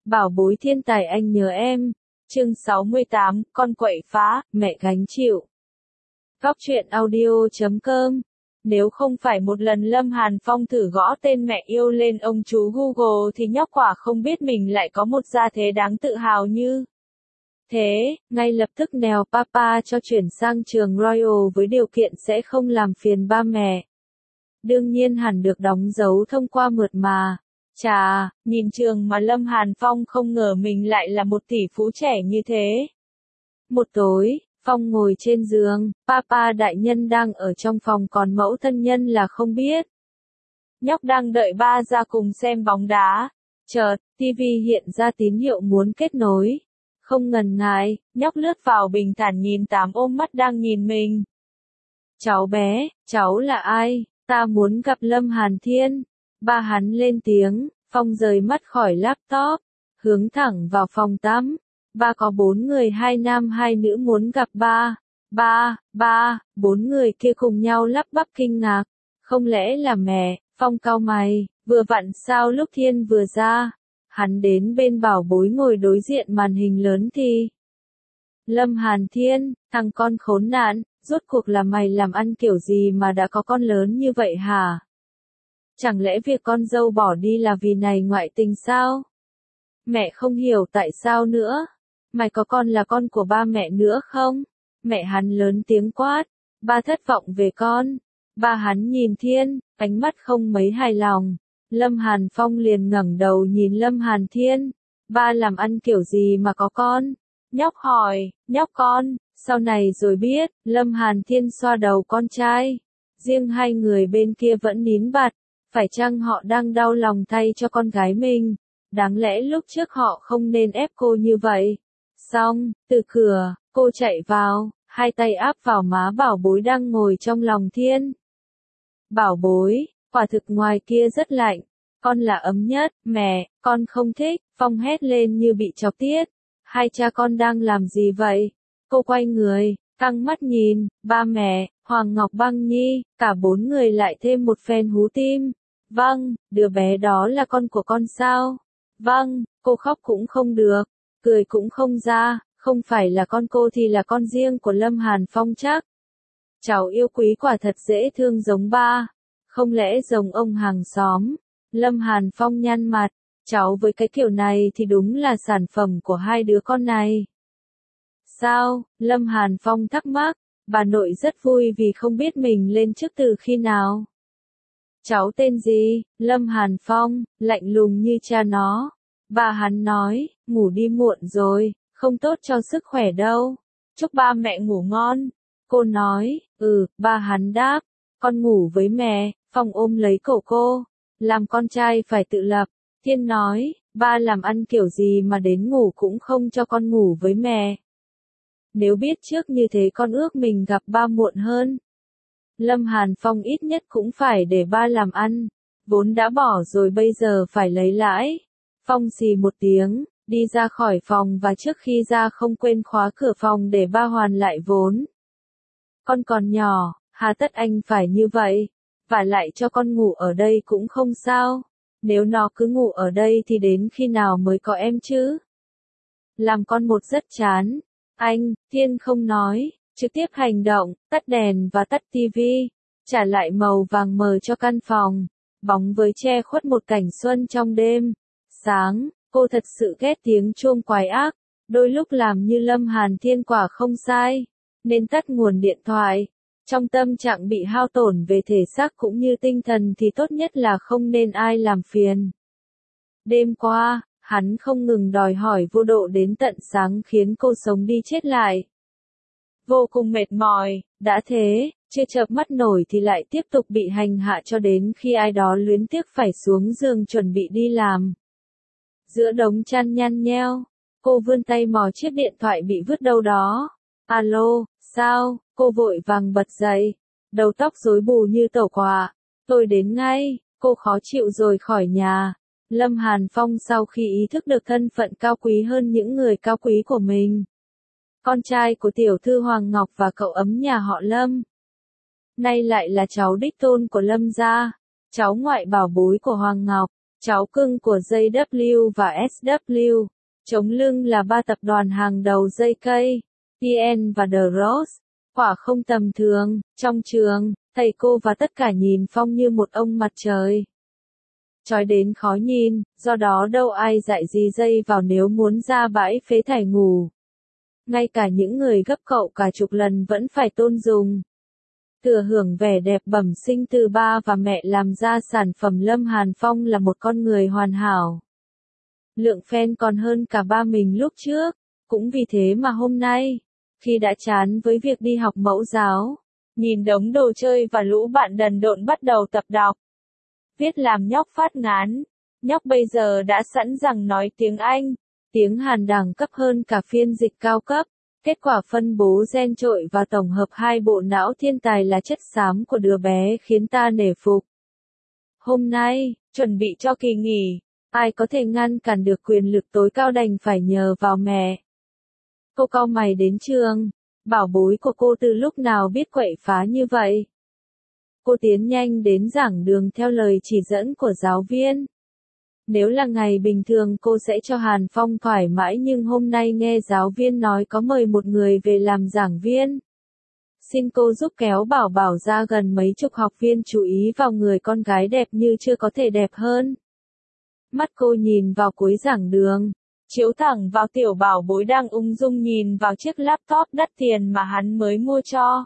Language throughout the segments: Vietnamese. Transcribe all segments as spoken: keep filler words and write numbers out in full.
Bảo bối thiên tài anh nhớ em. Chương sáu mươi tám, con quậy phá, mẹ gánh chịu. Góc truyện audio chấm com. Nếu không phải một lần Lâm Hàn Phong thử gõ tên mẹ yêu lên ông chú Google thì nhóc quả không biết mình lại có một gia thế đáng tự hào như thế, ngay lập tức nèo papa cho chuyển sang trường Royal với điều kiện sẽ không làm phiền ba mẹ. Đương nhiên hẳn được đóng dấu thông qua mượt mà. Chà, nhìn trường mà Lâm Hàn Phong không ngờ mình lại là một tỷ phú trẻ như thế. Một tối, Phong ngồi trên giường, papa đại nhân đang ở trong phòng còn mẫu thân nhân là không biết. Nhóc đang đợi ba ra cùng xem bóng đá. Chợt, tivi hiện ra tín hiệu muốn kết nối. Không ngần ngại, nhóc lướt vào bình thản nhìn tám ôm mắt đang nhìn mình. Cháu bé, cháu là ai? Ta muốn gặp Lâm Hàn Thiên. Ba hắn lên tiếng, Phong rời mắt khỏi laptop, hướng thẳng vào phòng tắm. Ba có bốn người hai nam hai nữ muốn gặp ba. Ba, ba, bốn người kia cùng nhau lắp bắp kinh ngạc. Không lẽ là mẹ? Phong cau mày, vừa vặn sao lúc Thiên vừa ra. Hắn đến bên bảo bối ngồi đối diện màn hình lớn thì. Lâm Hàn Thiên, thằng con khốn nạn, rốt cuộc là mày làm ăn kiểu gì mà đã có con lớn như vậy hả? Chẳng lẽ việc con dâu bỏ đi là vì này ngoại tình sao? Mẹ không hiểu tại sao nữa. Mày có con là con của ba mẹ nữa không? Mẹ hắn lớn tiếng quát. Ba thất vọng về con. Ba hắn nhìn Thiên, ánh mắt không mấy hài lòng. Lâm Hàn Phong liền ngẩng đầu nhìn Lâm Hàn Thiên. Ba làm ăn kiểu gì mà có con? Nhóc hỏi, nhóc con, sau này rồi biết. Lâm Hàn Thiên xoa đầu con trai. Riêng hai người bên kia vẫn nín bặt. Phải chăng họ đang đau lòng thay cho con gái mình? Đáng lẽ lúc trước họ không nên ép cô như vậy. Xong, từ cửa, cô chạy vào, hai tay áp vào má bảo bối đang ngồi trong lòng Thiên. Bảo bối, quả thực ngoài kia rất lạnh. Con là ấm nhất, mẹ, con không thích. Phong hét lên như bị chọc tiết. Hai cha con đang làm gì vậy? Cô quay người, căng mắt nhìn, ba mẹ, Hoàng Ngọc Băng Nhi, cả bốn người lại thêm một phen hú tim. Vâng, đứa bé đó là con của con sao? Vâng, cô khóc cũng không được, cười cũng không ra, không phải là con cô thì là con riêng của Lâm Hàn Phong chắc. Cháu yêu quý quả thật dễ thương giống ba, không lẽ giống ông hàng xóm? Lâm Hàn Phong nhăn mặt, cháu với cái kiểu này thì đúng là sản phẩm của hai đứa con này. Sao? Lâm Hàn Phong thắc mắc, bà nội rất vui vì không biết mình lên chức từ khi nào. Cháu tên gì? Lâm Hàn Phong, lạnh lùng như cha nó. Bà hắn nói, ngủ đi muộn rồi, không tốt cho sức khỏe đâu. Chúc ba mẹ ngủ ngon. Cô nói, ừ, ba hắn đáp, con ngủ với mẹ. Phong ôm lấy cổ cô, làm con trai phải tự lập. Thiên nói, ba làm ăn kiểu gì mà đến ngủ cũng không cho con ngủ với mẹ. Nếu biết trước như thế con ước mình gặp ba muộn hơn. Lâm Hàn Phong ít nhất cũng phải để ba làm ăn, vốn đã bỏ rồi bây giờ phải lấy lãi. Phong xì một tiếng, đi ra khỏi phòng và trước khi ra không quên khóa cửa phòng để ba hoàn lại vốn. Con còn nhỏ, hà tất anh phải như vậy, và lại cho con ngủ ở đây cũng không sao, nếu nó cứ ngủ ở đây thì đến khi nào mới có em chứ? Làm con một rất chán. Anh, Thiên không nói. Trực tiếp hành động, tắt đèn và tắt tivi, trả lại màu vàng mờ cho căn phòng, bóng với che khuất một cảnh xuân trong đêm. Sáng, cô thật sự ghét tiếng chuông quái ác, đôi lúc làm như Lâm Hàn Thiên quả không sai, nên tắt nguồn điện thoại. Trong tâm trạng bị hao tổn về thể xác cũng như tinh thần thì tốt nhất là không nên ai làm phiền. Đêm qua, hắn không ngừng đòi hỏi vô độ đến tận sáng khiến cô sống đi chết lại. Vô cùng mệt mỏi, đã thế, chưa chợp mắt nổi thì lại tiếp tục bị hành hạ cho đến khi ai đó luyến tiếc phải xuống giường chuẩn bị đi làm. Giữa đống chăn nhăn nheo, cô vươn tay mò chiếc điện thoại bị vứt đâu đó. Alo, sao? Cô vội vàng bật dậy, đầu tóc rối bù như tẩu quả. Tôi đến ngay, cô khó chịu rồi khỏi nhà. Lâm Hàn Phong sau khi ý thức được thân phận cao quý hơn những người cao quý của mình. Con trai của tiểu thư Hoàng Ngọc và cậu ấm nhà họ Lâm. Nay lại là cháu đích tôn của Lâm gia, cháu ngoại bảo bối của Hoàng Ngọc. cháu cưng của gi vê và ét vê. Chống lưng là ba tập đoàn hàng đầu gi ca, tê en và The Ross. Quả không tầm thường, trong trường, thầy cô và tất cả nhìn Phong như một ông mặt trời. Chói đến khó nhìn, do đó đâu ai dạy gì dây vào nếu muốn ra bãi phế thải ngủ. Ngay cả những người gấp cậu cả chục lần vẫn phải tôn dùng. Thừa hưởng vẻ đẹp bẩm sinh từ ba và mẹ làm ra sản phẩm, Lâm Hàn Phong là một con người hoàn hảo. Lượng fan còn hơn cả ba mình lúc trước, cũng vì thế mà hôm nay, khi đã chán với việc đi học mẫu giáo, nhìn đống đồ chơi và lũ bạn đần độn bắt đầu tập đọc viết làm nhóc phát ngán. Nhóc bây giờ đã sẵn sàng nói tiếng Anh, tiếng Hàn đẳng cấp hơn cả phiên dịch cao cấp. Kết quả phân bố gen trội và tổng hợp hai bộ não thiên tài là chất xám của đứa bé khiến ta nể phục. Hôm nay, chuẩn bị cho kỳ nghỉ, ai có thể ngăn cản được quyền lực tối cao đành phải nhờ vào mẹ. Cô cau mày đến trường, bảo bối của cô từ lúc nào biết quậy phá như vậy. Cô tiến nhanh đến giảng đường theo lời chỉ dẫn của giáo viên. Nếu là ngày bình thường cô sẽ cho Hàn Phong thoải mái, nhưng hôm nay nghe giáo viên nói có mời một người về làm giảng viên. Xin cô giúp kéo Bảo Bảo ra gần mấy chục học viên chú ý vào người con gái đẹp như chưa có thể đẹp hơn. Mắt cô nhìn vào cuối giảng đường, chiếu thẳng vào tiểu bảo bối đang ung dung nhìn vào chiếc laptop đắt tiền mà hắn mới mua cho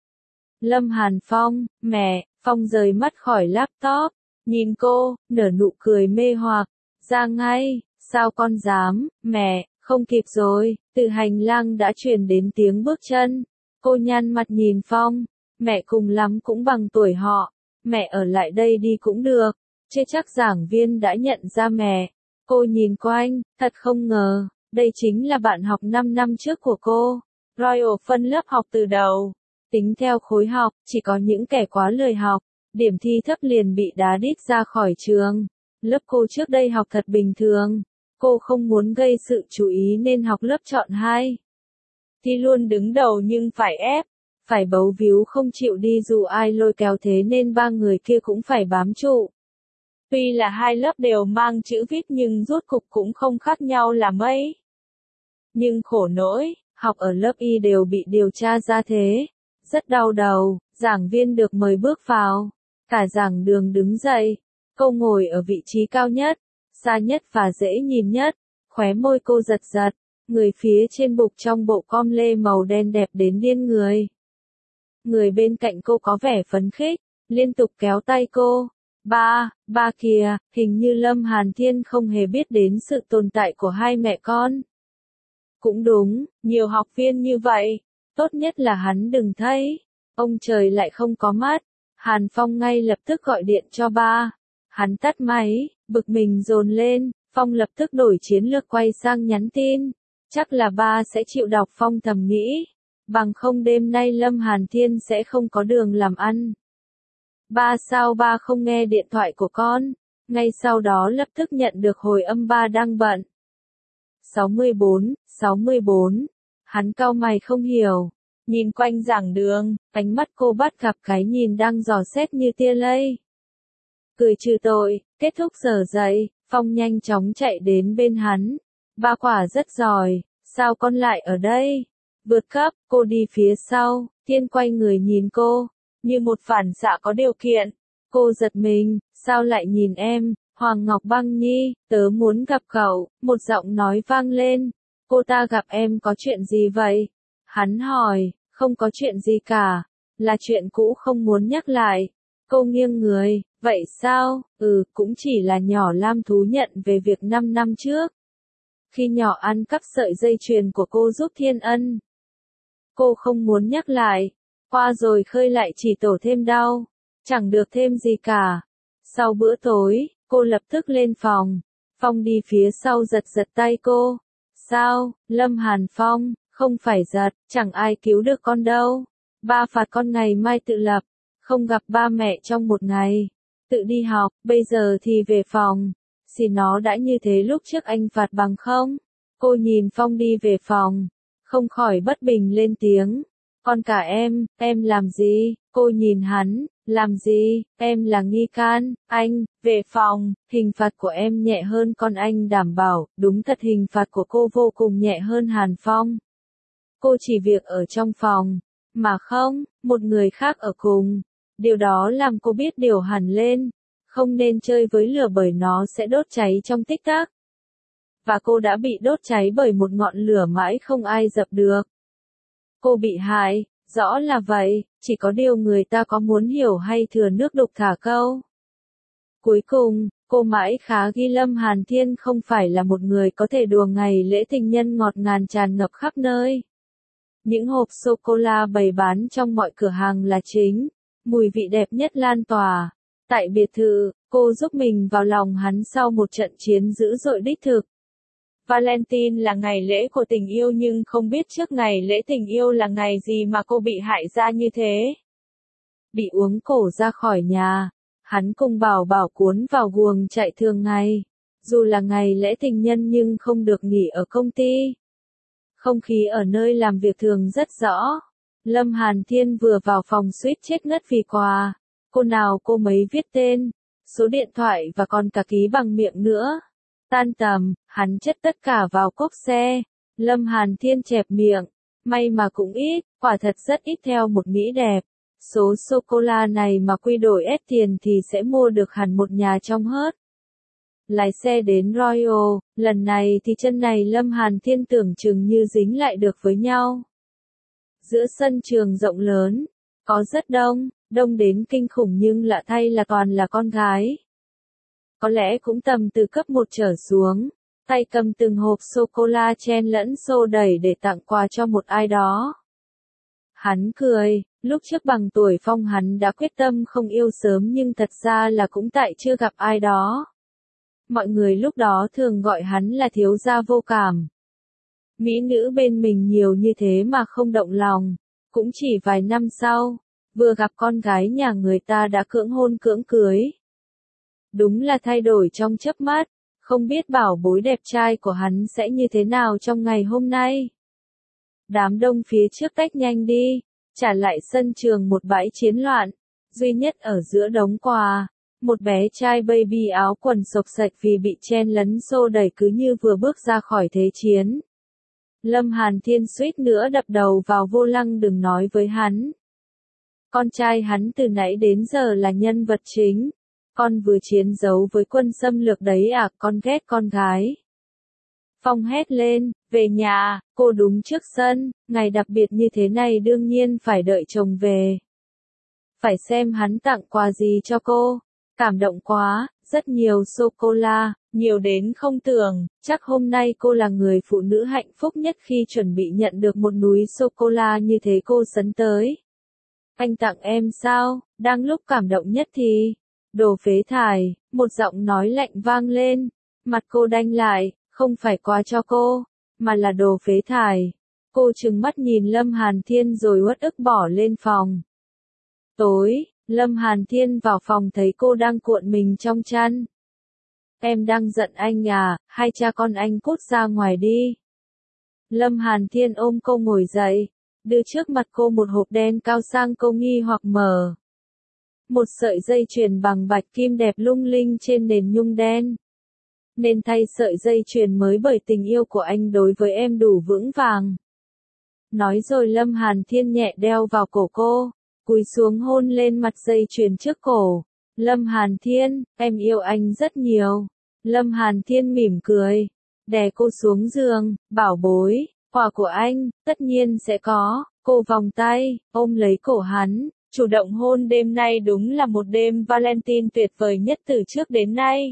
Lâm Hàn Phong. Mẹ, Phong rời mắt khỏi laptop, nhìn cô, nở nụ cười mê hoặc. Ra ngay, sao con dám, mẹ, không kịp rồi. Từ hành lang đã truyền đến tiếng bước chân. Cô nhăn mặt nhìn Phong, mẹ cùng lắm cũng bằng tuổi họ, mẹ ở lại đây đi cũng được. Chưa chắc giảng viên đã nhận ra mẹ. Cô nhìn quanh, thật không ngờ, đây chính là bạn học năm năm trước của cô. Royal phân lớp học từ đầu. Tính theo khối học, chỉ có những kẻ quá lười học, điểm thi thấp liền bị đá đít ra khỏi trường. Lớp cô trước đây học thật bình thường. Cô không muốn gây sự chú ý nên học lớp chọn hai. Thi luôn đứng đầu nhưng phải ép, phải bấu víu không chịu đi dù ai lôi kéo, thế nên ba người kia cũng phải bám trụ. Tuy là hai lớp đều mang chữ viết nhưng rốt cục cũng không khác nhau là mấy. Nhưng khổ nỗi, học ở lớp Y đều bị điều tra ra thế. Rất đau đầu, giảng viên được mời bước vào. Cả giảng đường đứng dậy. Cô ngồi ở vị trí cao nhất, xa nhất và dễ nhìn nhất. Khóe môi cô giật giật. Người phía trên bục trong bộ com lê màu đen đẹp đến điên người. Người bên cạnh cô có vẻ phấn khích, liên tục kéo tay cô. Ba, ba kìa, hình như Lâm Hàn Thiên không hề biết đến sự tồn tại của hai mẹ con. Cũng đúng, nhiều học viên như vậy, tốt nhất là hắn đừng thấy. Ông trời lại không có mắt. Hàn Phong ngay lập tức gọi điện cho ba. Hắn tắt máy, bực mình dồn lên. Phong lập tức đổi chiến lược quay sang nhắn tin. Chắc là ba sẽ chịu đọc. Phong thầm nghĩ. Bằng không đêm nay Lâm Hàn Thiên sẽ không có đường làm ăn. Ba, sao ba không nghe điện thoại của con? Ngay sau đó lập tức nhận được hồi âm ba đang bận. sáu mươi bốn, sáu mươi bốn. Hắn cau mày không hiểu. Nhìn quanh giảng đường, ánh mắt cô bắt gặp cái nhìn đang dò xét như tia lây. Cười trừ tội, kết thúc giờ dạy, Phong nhanh chóng chạy đến bên hắn. Ba quả rất giỏi, sao con lại ở đây? Vượt cấp, cô đi phía sau, Thiên quay người nhìn cô, như một phản xạ có điều kiện. Cô giật mình, sao lại nhìn em? Hoàng Ngọc Băng Nhi, tớ muốn gặp cậu. Một giọng nói vang lên. Cô ta gặp em có chuyện gì vậy? Hắn hỏi, không có chuyện gì cả. Là chuyện cũ không muốn nhắc lại. Cô nghiêng người, vậy sao? Ừ, cũng chỉ là nhỏ Lam thú nhận về việc năm năm trước. Khi nhỏ ăn cắp sợi dây chuyền của cô giúp Thiên Ân. Cô không muốn nhắc lại. Qua rồi khơi lại chỉ tổ thêm đau. Chẳng được thêm gì cả. Sau bữa tối, cô lập tức lên phòng. Phong đi phía sau giật giật tay cô. Sao, Lâm Hàn Phong, không phải giật, chẳng ai cứu được con đâu. Ba phạt con ngày mai tự lập. Không gặp ba mẹ trong một ngày. Tự đi học, bây giờ thì về phòng. Xì nó đã như thế lúc trước anh phạt bằng không? Cô nhìn Phong đi về phòng. Không khỏi bất bình lên tiếng. Con cả em, em làm gì? Cô nhìn hắn, Làm gì, em là nghi can, anh, về phòng, hình phạt của em nhẹ hơn con anh đảm bảo, đúng thật hình phạt của cô vô cùng nhẹ hơn Hàn Phong. Cô chỉ việc ở trong phòng, mà không, một người khác ở cùng. Điều đó làm cô biết điều hẳn lên, không nên chơi với lửa bởi nó sẽ đốt cháy trong tích tắc. Và cô đã bị đốt cháy bởi một ngọn lửa mãi không ai dập được. Cô bị hại, rõ là vậy, chỉ có điều người ta có muốn hiểu hay thừa nước đục thả câu. Cuối cùng, cô mãi khá ghi Lâm Hàn Thiên không phải là một người có thể đùa ngày lễ tình nhân ngọt ngàn tràn ngập khắp nơi. Những hộp sô-cô-la bày bán trong mọi cửa hàng là chính, mùi vị đẹp nhất lan tỏa. Tại biệt thự, cô giúp mình vào lòng hắn sau một trận chiến dữ dội đích thực. Valentine là ngày lễ của tình yêu nhưng không biết trước ngày lễ tình yêu là ngày gì mà cô bị hại ra như thế. Bị uống cổ ra khỏi nhà, hắn cùng Bảo Bảo cuốn vào guồng chạy thường ngày. Dù là ngày lễ tình nhân nhưng không được nghỉ ở công ty. Không khí ở nơi làm việc thường rất rõ. Lâm Hàn Thiên vừa vào phòng suýt chết ngất vì quà. Cô nào cô mấy viết tên, số điện thoại và còn cả ký bằng miệng nữa. Tan tầm, hắn chất tất cả vào cốp xe. Lâm Hàn Thiên chẹp miệng. May mà cũng ít, quả thật rất ít theo một mỹ đẹp. Số sô-cô-la này mà quy đổi ép tiền thì sẽ mua được hẳn một nhà trong hớt. Lái xe đến Royal, lần này thì chân này Lâm Hàn Thiên tưởng chừng như dính lại được với nhau. Giữa sân trường rộng lớn, có rất đông, đông đến kinh khủng nhưng lạ thay là toàn là con gái. Có lẽ cũng tầm từ cấp một trở xuống, tay cầm từng hộp sô-cô-la chen lẫn xô đẩy để tặng quà cho một ai đó. Hắn cười, lúc trước bằng tuổi Phong hắn đã quyết tâm không yêu sớm nhưng thật ra là cũng tại chưa gặp ai đó. Mọi người lúc đó thường gọi hắn là thiếu gia vô cảm. Mỹ nữ bên mình nhiều như thế mà không động lòng. Cũng chỉ vài năm sau, vừa gặp con gái nhà người ta đã cưỡng hôn cưỡng cưới. Đúng là thay đổi trong chớp mắt, không biết bảo bối đẹp trai của hắn sẽ như thế nào trong ngày hôm nay. Đám đông phía trước tách nhanh đi, trả lại sân trường một bãi chiến loạn, duy nhất ở giữa đống quà. Một bé trai baby áo quần xộc xệch vì bị chen lấn xô đẩy cứ như vừa bước ra khỏi thế chiến. Lâm Hàn Thiên suýt nữa đập đầu vào vô lăng đừng nói với hắn. Con trai hắn từ nãy đến giờ là nhân vật chính. Con vừa chiến đấu với quân xâm lược đấy à, con ghét con gái. Phong hét lên, về nhà, cô đúng trước sân, ngày đặc biệt như thế này đương nhiên phải đợi chồng về. Phải xem hắn tặng quà gì cho cô. Cảm động quá, rất nhiều sô-cô-la, nhiều đến không tưởng, chắc hôm nay cô là người phụ nữ hạnh phúc nhất khi chuẩn bị nhận được một núi sô-cô-la như thế cô sấn tới. Anh tặng em sao, đang lúc cảm động nhất thì, đồ phế thải, một giọng nói lạnh vang lên, mặt cô đanh lại, không phải quà cho cô, mà là đồ phế thải. Cô trừng mắt nhìn Lâm Hàn Thiên rồi uất ức bỏ lên phòng. Tối, Lâm Hàn Thiên vào phòng thấy cô đang cuộn mình trong chăn. Em đang giận anh à, hai cha con anh cút ra ngoài đi. Lâm Hàn Thiên ôm cô ngồi dậy, đưa trước mặt cô một hộp đen cao sang cô nghi hoặc mở. Một sợi dây chuyền bằng bạch kim đẹp lung linh trên nền nhung đen. Nên thay sợi dây chuyền mới bởi tình yêu của anh đối với em đủ vững vàng. Nói rồi Lâm Hàn Thiên nhẹ đeo vào cổ cô. Cúi xuống hôn lên mặt dây chuyền trước cổ. Lâm Hàn Thiên, em yêu anh rất nhiều. Lâm Hàn Thiên mỉm cười, đè cô xuống giường, bảo bối, quà của anh, tất nhiên sẽ có. Cô vòng tay, ôm lấy cổ hắn, chủ động hôn đêm nay đúng là một đêm Valentine tuyệt vời nhất từ trước đến nay.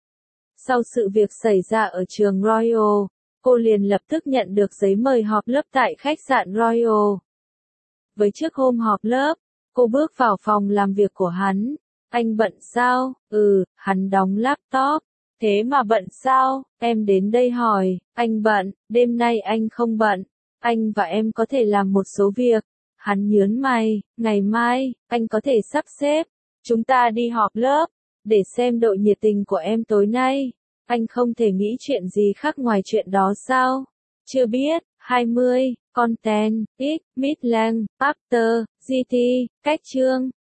Sau sự việc xảy ra ở trường Royal, cô liền lập tức nhận được giấy mời họp lớp tại khách sạn Royal. Với trước hôm họp lớp, cô bước vào phòng làm việc của hắn. Anh bận sao? Ừ, hắn đóng laptop. Thế mà bận sao? Em đến đây hỏi. Anh bận, đêm nay anh không bận. Anh và em có thể làm một số việc. Hắn nhớn mày, ngày mai, anh có thể sắp xếp. Chúng ta đi họp lớp, để xem độ nhiệt tình của em tối nay. Anh không thể nghĩ chuyện gì khác ngoài chuyện đó sao? Chưa biết, hai mươi, content, x, midland, after, gt, cách chương.